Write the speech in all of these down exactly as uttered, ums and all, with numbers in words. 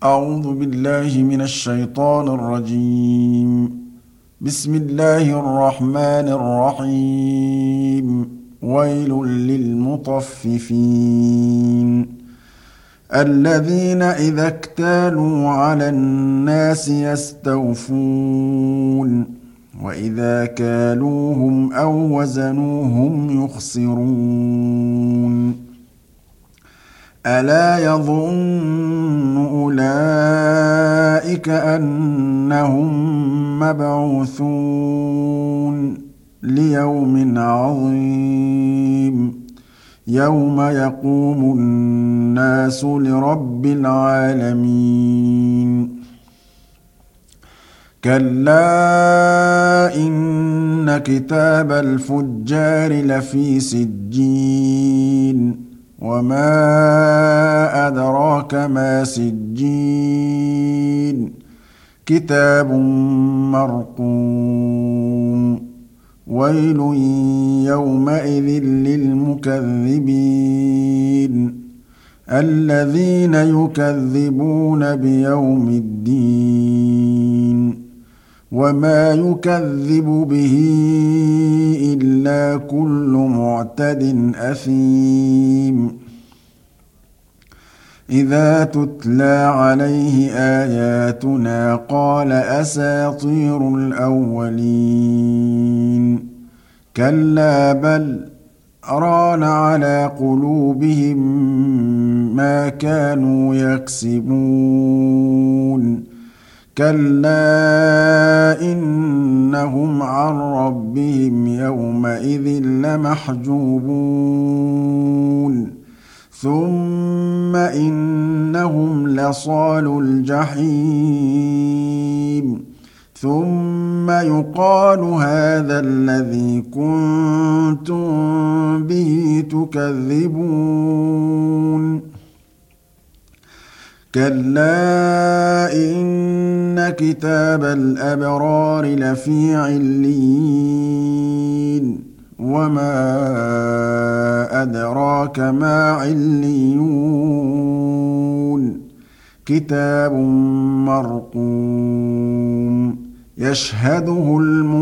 أعوذ بالله من الشيطان الرجيم. بسم الله الرحمن الرحيم. ويل للمطففين الذين إذا اكتالوا على الناس يستوفون وإذا كالوهم أو وزنوهم يخسرون. ألا يظن أولئك أنهم مبعوثون ليوم عظيم يوم يقوم الناس لرب العالمين. كلا إن كتاب الفجار لفي سجين وما أدراك ما سجين كتاب مرقوم. ويل يومئذ للمكذبين الذين يكذبون بيوم الدين وما يكذب به إلا كل معتد أثيم. إذا تتلى عليه آياتنا قال أساطير الأولين. كلا بل ران على قلوبهم ما كانوا يكسبون. كلا إنهم عن ربهم يومئذ لمحجوبون ثم إنهم لصالو الجحيم ثم يقال هذا الذي كنتم به تكذبون. كلا إن كتاب الأبرار لفي عليين وما أدراك ما عليون كتاب مرقوم يشهده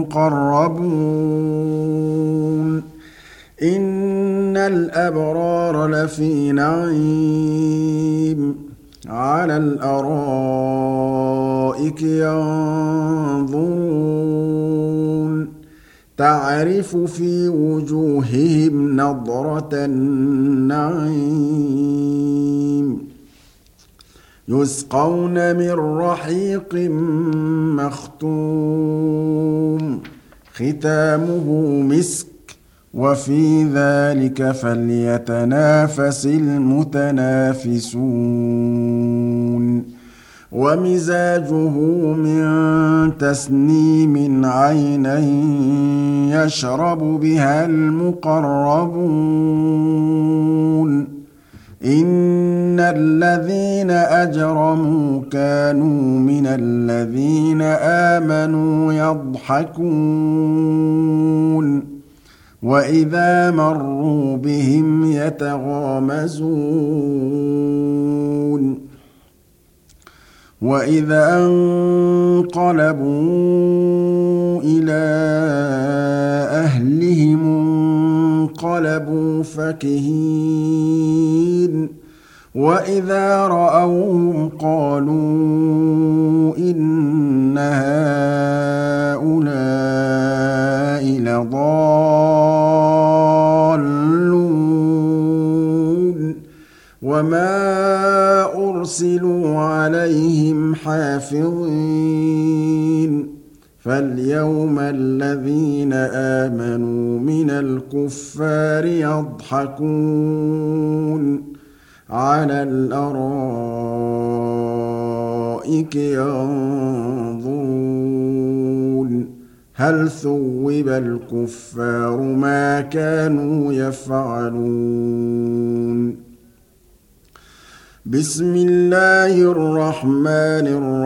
المقربون. إن الأبرار لفي نعيم على الأرائك ينظرون تعرف في وجوههم نضرة النعيم يسقون من رحيق مختوم ختامه مسك وفي ذلك فليتنافس المتنافسون. ومزاجه من تسنيم عينا يشرب بها المقربون. إن الذين أجرموا كانوا من الذين آمنوا يضحكون وإذا مروا بهم يتغامزون وإذا انقلبوا إلى أهلهم انقلبوا فكهين وإذا رأوهم قالوا إن هؤلاء لضالون وما أرسلوا عليهم حافظين. فاليوم الذين آمنوا من الكفار يضحكون على الأرائك ينظرون هل ثوب الكفار ما كانوا يفعلون. بسم الله الرحمن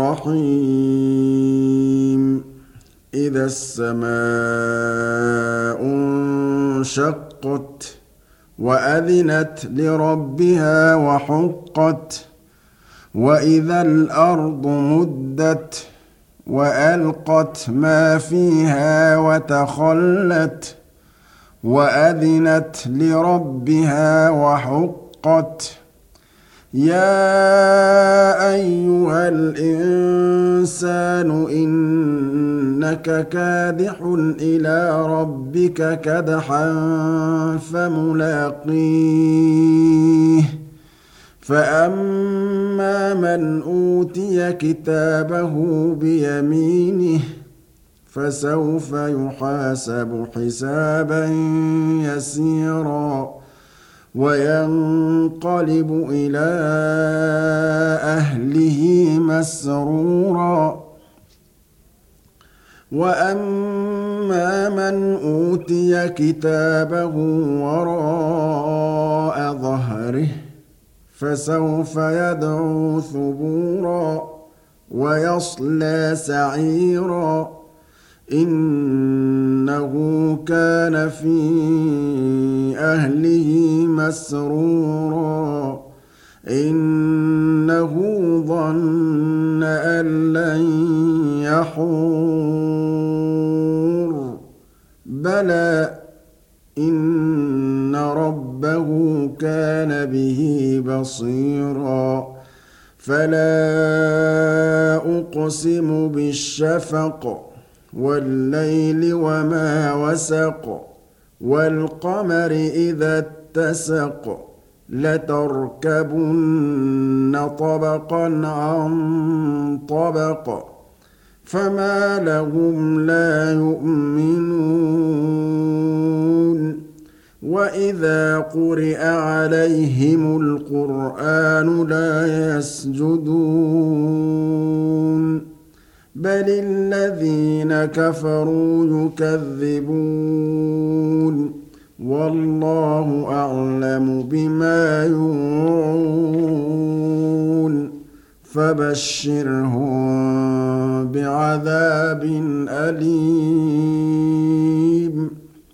الرحيم. إذا السماء انشقت وأذنت لربها وحقت وإذا الأرض مدت وألقت ما فيها وتخلت وأذنت لربها وحقت يا أيها الإنسان إنك كادح إلى ربك كدحا فملاقيه فأما من أوتي كتابه بيمينه فسوف يحاسب حسابا يسيرا وينقلب إلى أهله مسرورا وأما من أوتي كتابه وراء ظهره فسوف يدعو ثبورا ويصلى سعيرا إنه كان في أهله مسرورا إنه ظن أن لن يحور بلى إن ربه كان به بصيرا فلا أقسم بالشفق والليل وما وسق والقمر إذا اتسق لتركبن طبقا عن طبق فما لهم لا يؤمنون وإذا قرئ عليهم القرآن لا يسجدون بل الذين كفروا يكذبون والله أعلم بما يوعون فبشرهم بعذاب أليم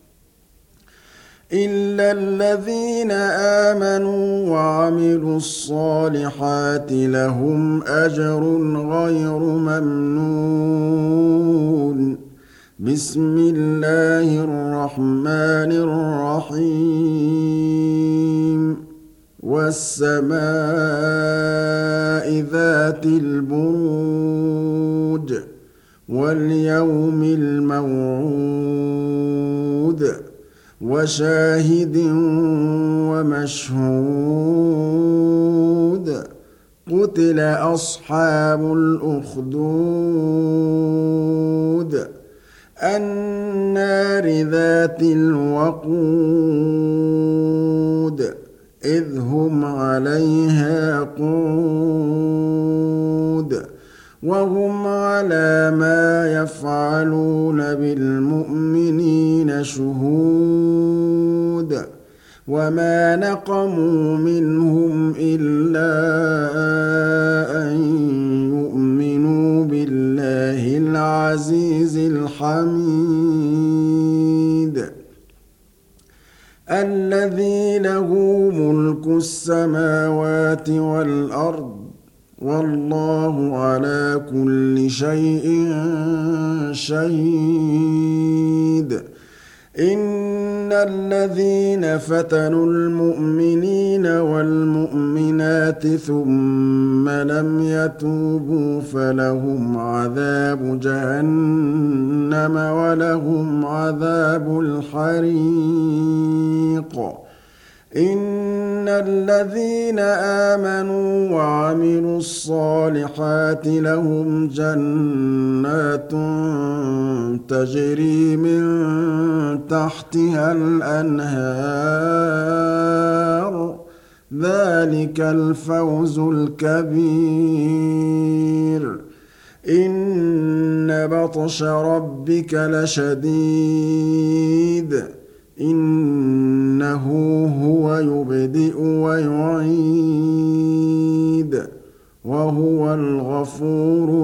إلا الذين آمنوا وعملوا الصالحات لهم أجر غير ممنون بسم الله الرحمن الرحيم والسماء ذات البروج واليوم الموعود وشاهد ومشهود قتل أصحاب الأخدود النار ذات الوقود إذ هم عليها قعود وهم على ما يفعلون بالمؤمنين شهود وما نقموا منهم إلا أن يؤمنوا بالله العزيز الحميد الذي له ملك السماوات والأرض والله على كل شيء شهيد إن الذين فتنوا المؤمنين والمؤمنات ثم لم يتوبوا فلهم عذاب جهنم ولهم عذاب الحريق إن الذين آمنوا وعملوا الصالحات لهم جنات تجري من تحتها الأنهار ذلك الفوز الكبير إن بطش ربك لشديد إنه هو يبدئ ويعيد وهو الغفور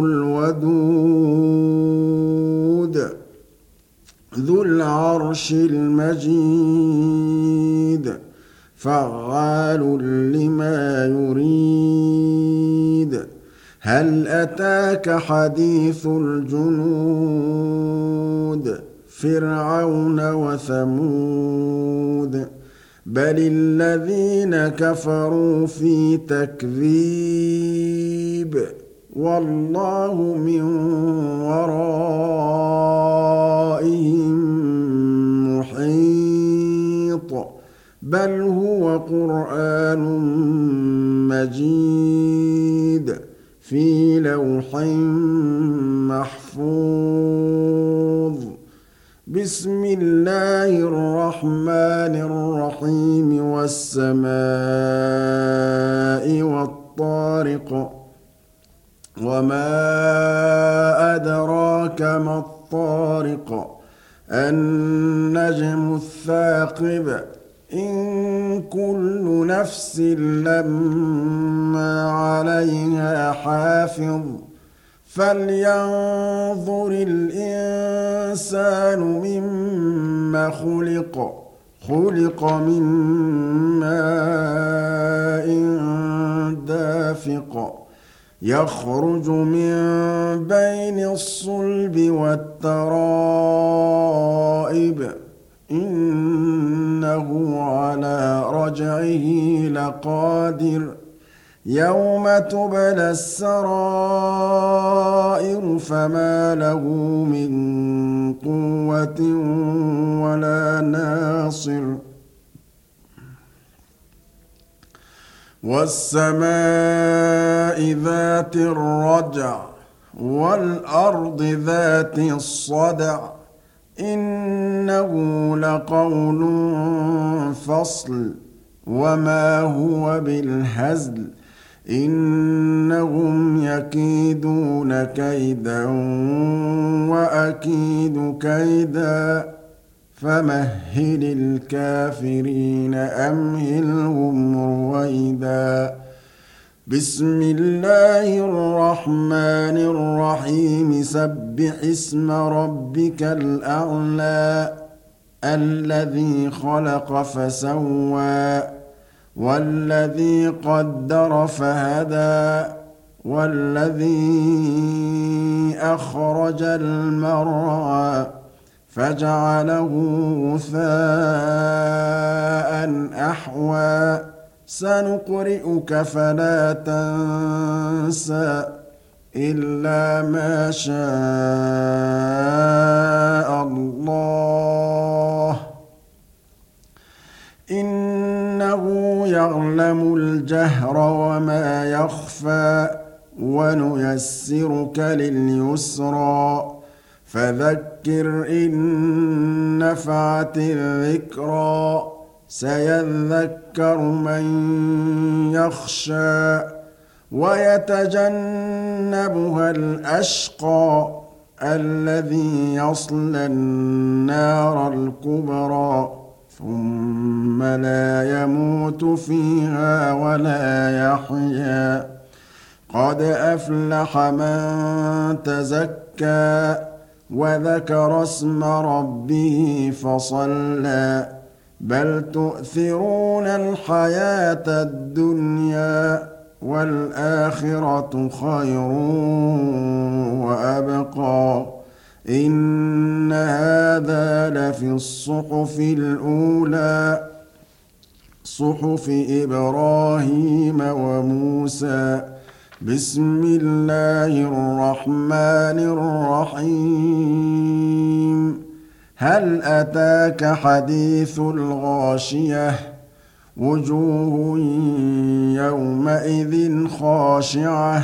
الودود ذو العرش المجيد فعال لما يريد هل أتاك حديث الجنود فرعون وثمود بل الذين كفروا في تكذيب والله من ورائهم محيط بل هو قرآن مجيد في لوح محفوظ بسم الله الرحمن الرحيم والسماء والطارق وما أدراك ما الطارق النجم الثاقب إن كل نفس لما عليها حافظ فلينظر الإنسان مما خلق خلق من ماء دافق يخرج من بين الصلب والترائب إنه على رجعه لقادر يوم تبلى السرائر فما له من قوة ولا ناصر والسماء ذات الرجع والأرض ذات الصدع إنه لقول فصل وما هو بالهزل إنهم يكيدون كيدا وأكيد كيدا فمهل الكافرين أمهلهم رويدا بسم الله الرحمن الرحيم سبح اسم ربك الأعلى الذي خلق فسوى والذي قدر فهدى والذي أخرج المرعى فجعله غثاء أحوى سنقرئك فلا تنسى إلا ما شاء الله إنه يعلم الجهر وما يخفى ونيسرك لليسرى فذكر إن نفعت الذكرى سيذكر من يخشى ويتجنبها الأشقى الذي يصلى النار الكبرى ثم لا يموت فيها ولا يحيا قد أفلح من تزكى وذكر اسم ربه فصلى بل تؤثرون الحياة الدنيا والآخرة خير وأبقى إن هذا لفي الصحف الأولى صحف إبراهيم وموسى بسم الله الرحمن الرحيم هل أتاك حديث الغاشية وجوه يومئذ خاشعة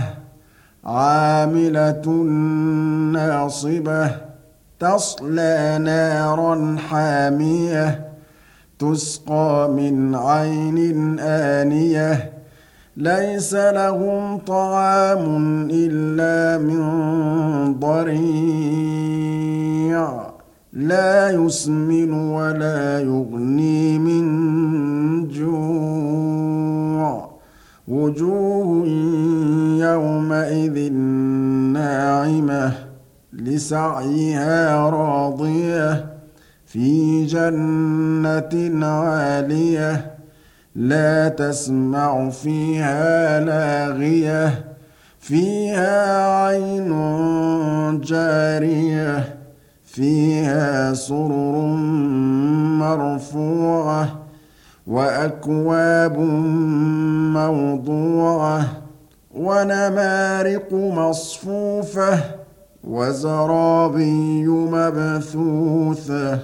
عاملة ناصبة تصلى نارا حامية تسقى من عين آنية ليس لهم طعام إلا من ضريع لا يسمن ولا يغني من جوع وجوه يومئذ ناعمة لسعيها راضية في جنة عالية لا تسمع فيها لاغية فيها عين جارية فيها سرر مرفوعة وأكواب موضوعة ونمارق مصفوفة وزرابي مبثوثة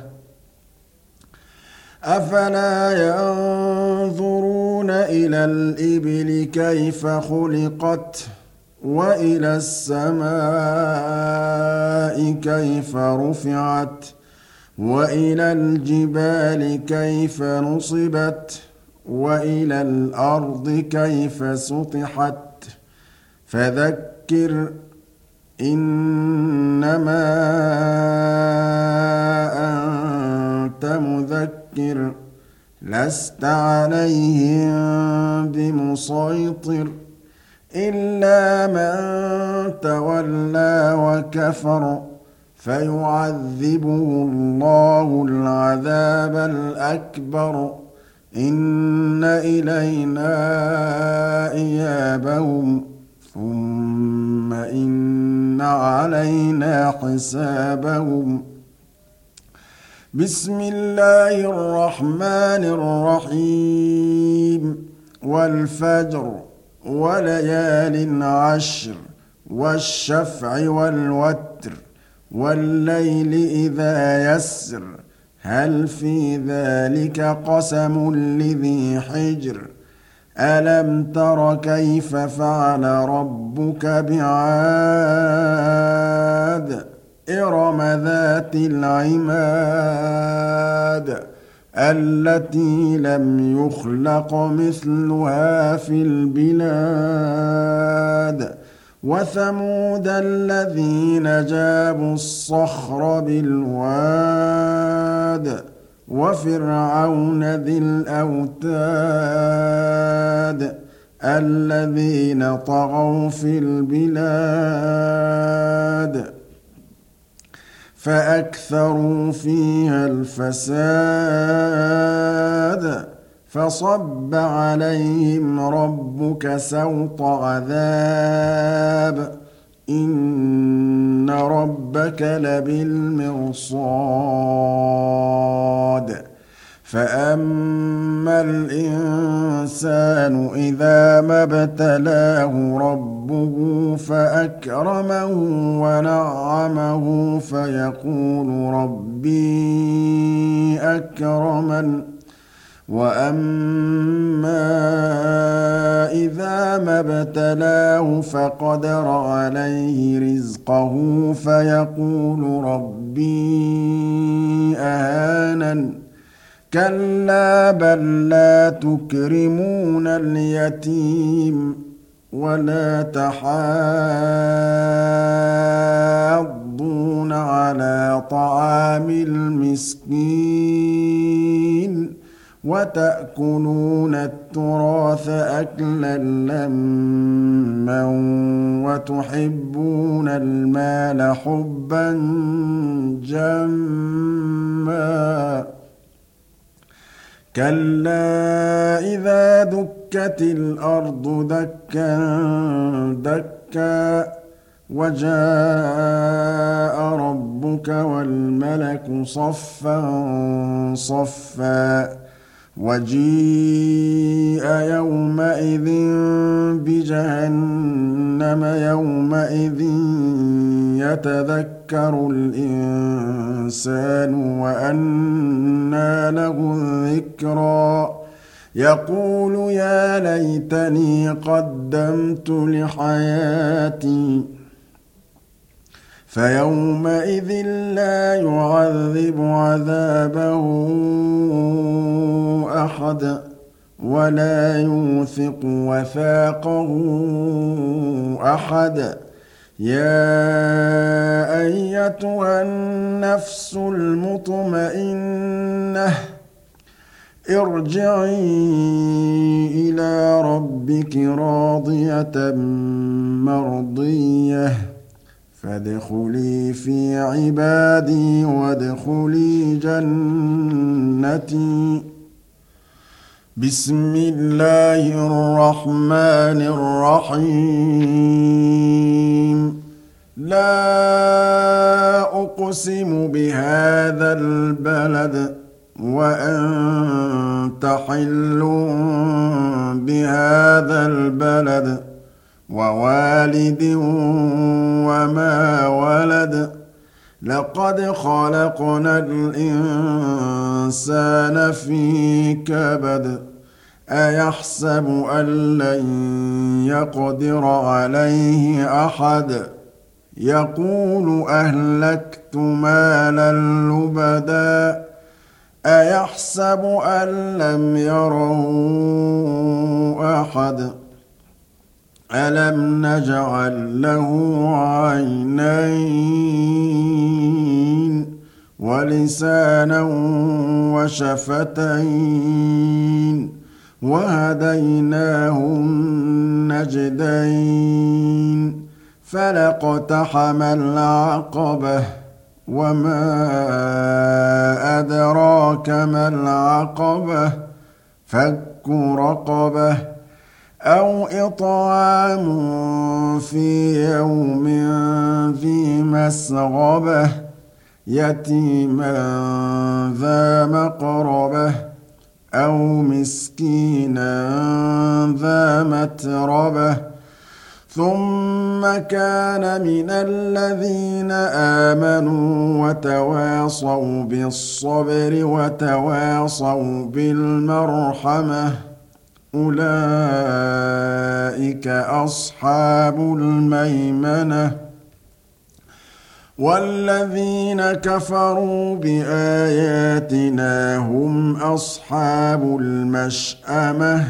أفلا ينظرون إلى الإبل كيف خلقت وإلى السماء كيف رفعت وإلى الجبال كيف نصبت وإلى الأرض كيف سطحت فذكر إنما أنت مذكر لست عليهم بمسيطر إلا من تولى وكفر فيعذبه الله العذاب الأكبر إن إلينا إيابهم ثم إن علينا حسابهم بسم الله الرحمن الرحيم والفجر وليال عشر والشفع والوتر والليل إذا يسر هل في ذلك قسم لذي حجر ألم تر كيف فعل ربك بعاد إرم ذات العماد التي لم يخلق مثلها في البلاد وثمود الذين جابوا الصخر بالواد وفرعون ذي الأوتاد الذين طغوا في البلاد فأكثروا فيها الفساد فصب عليهم ربك سوط عذاب إن ربك لبالمرصاد فأما الإنسان إذا ما ابتلاه ربه فأكرمه ونعمه فيقول ربي أكرمن وأما إذا ما ابتلاه فقدر عليه رزقه فيقول ربي أهانن كلا بل لا تكرمون اليتيم ولا تحاضون على طعام المسكين وتأكلون التراث أكلا لما وتحبون المال حبا جما كلا إذا دكت الأرض دكا دكا وجاء ربك والملك صفا صفا وجيء يومئذ بجهنم يومئذ يتذكر الإنسان وأنى له الذكرى يقول يا ليتني قدمت لحياتي فيومئذ لا يعذب عذابه أحد ولا يوثق وثاقه أحد يا أيتها النفس المطمئنة ارجعي إلى ربك راضية مرضية فادخلي في عبادي وادخلي جنتي بسم الله الرحمن الرحيم لا أقسم بهذا البلد وأنت حل بهذا البلد ووالد وما ولد لقد خلقنا الإنسان في كبد أيحسب أن لن يقدر عليه أحد يقول أهلكت مالا لبدا أيحسب أن لم يره أحد ألم نجعل له عينين ولسانا وشفتين وهديناه النجدين فلاقتحم العقبة وما أدراك ما العقبة فك رقبة أو إطعام في يوم ذي مسغبة يتيما ذا مقربة أو مسكينا ذا متربة ثم كان من الذين آمنوا وتواصوا بالصبر وتواصوا بالمرحمة أولئك أصحاب الميمنة والذين كفروا بآياتنا هم أصحاب المشأمة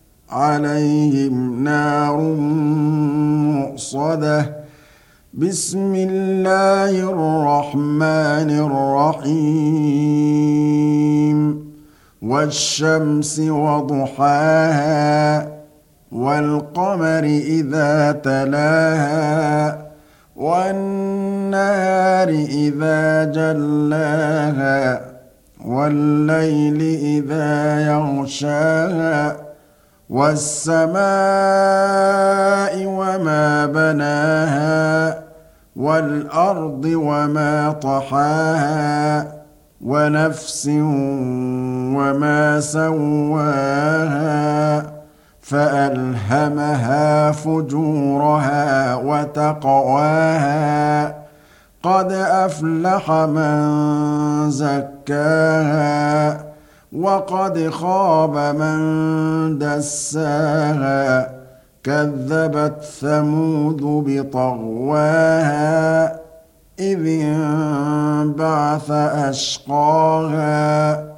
عليهم نار مؤصدة بسم الله الرحمن الرحيم والشمس وضحاها والقمر إذا تلاها والنهار إذا جلاها والليل إذا يغشاها والسماء وما بناها والأرض وما طحاها ونفس وما سواها فألهمها فجورها وتقواها قد أفلح من زكاها وقد خاب من دساها كذبت ثمود بطغواها إذ انبعث أشقاها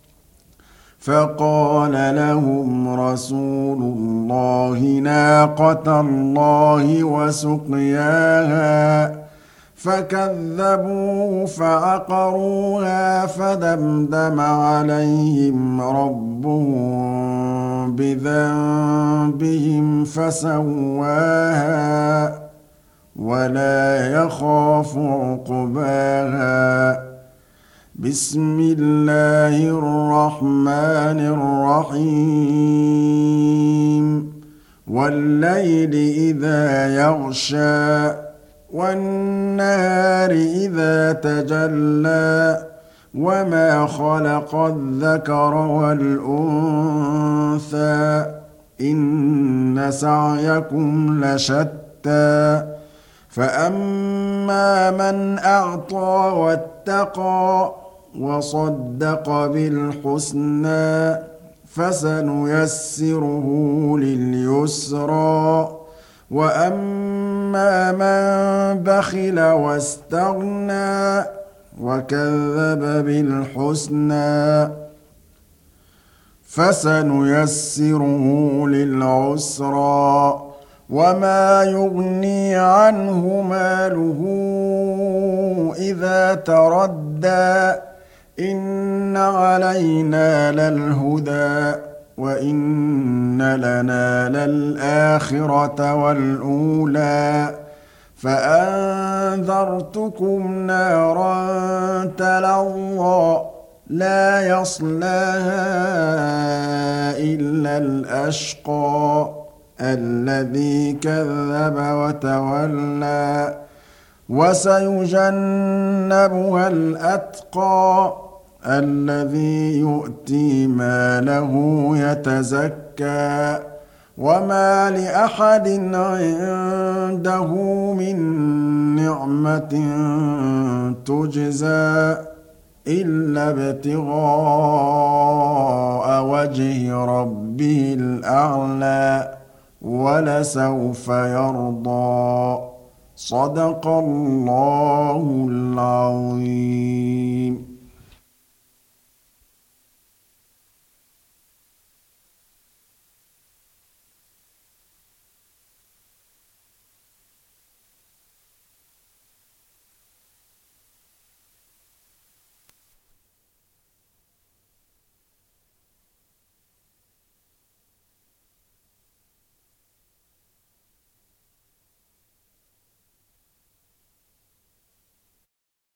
فقال لهم رسول الله ناقة الله وسقياها فكذبوه فعقروها فدمدم عليهم ربهم بذنبهم فسواها ولا يخاف عقباها بسم الله الرحمن الرحيم والليل إذا يغشى والنهار إذا تجلى وما خلق الذكر والأنثى إن سعيكم لشتى فأما من أعطى واتقى وصدق بالحسنى فسنيسره لليسرى وأما من بخل واستغنى وكذب بالحسنى فسنيسره للعسرى وما يغني عنه ماله إذا تردى إن علينا للهدى وإن لنا للآخرة والأولى فأنذرتكم نارا تلظى لا يصلاها إلا الأشقى الذي كذب وتولى وَسَيُجَنَّبُهَا الْأَتْقَى الَّذِي يُؤْتِي مَالَهُ يَتَزَكَّىٰ وَمَا لِأَحَدٍ عِندَهُ مِن نِّعْمَةٍ تُجْزَىٰ إِلَّا ابْتِغَاءَ وَجْهِ رَبِّهِ الْأَعْلَىٰ وَلَسَوْفَ يَرْضَىٰ صدق الله العظيم.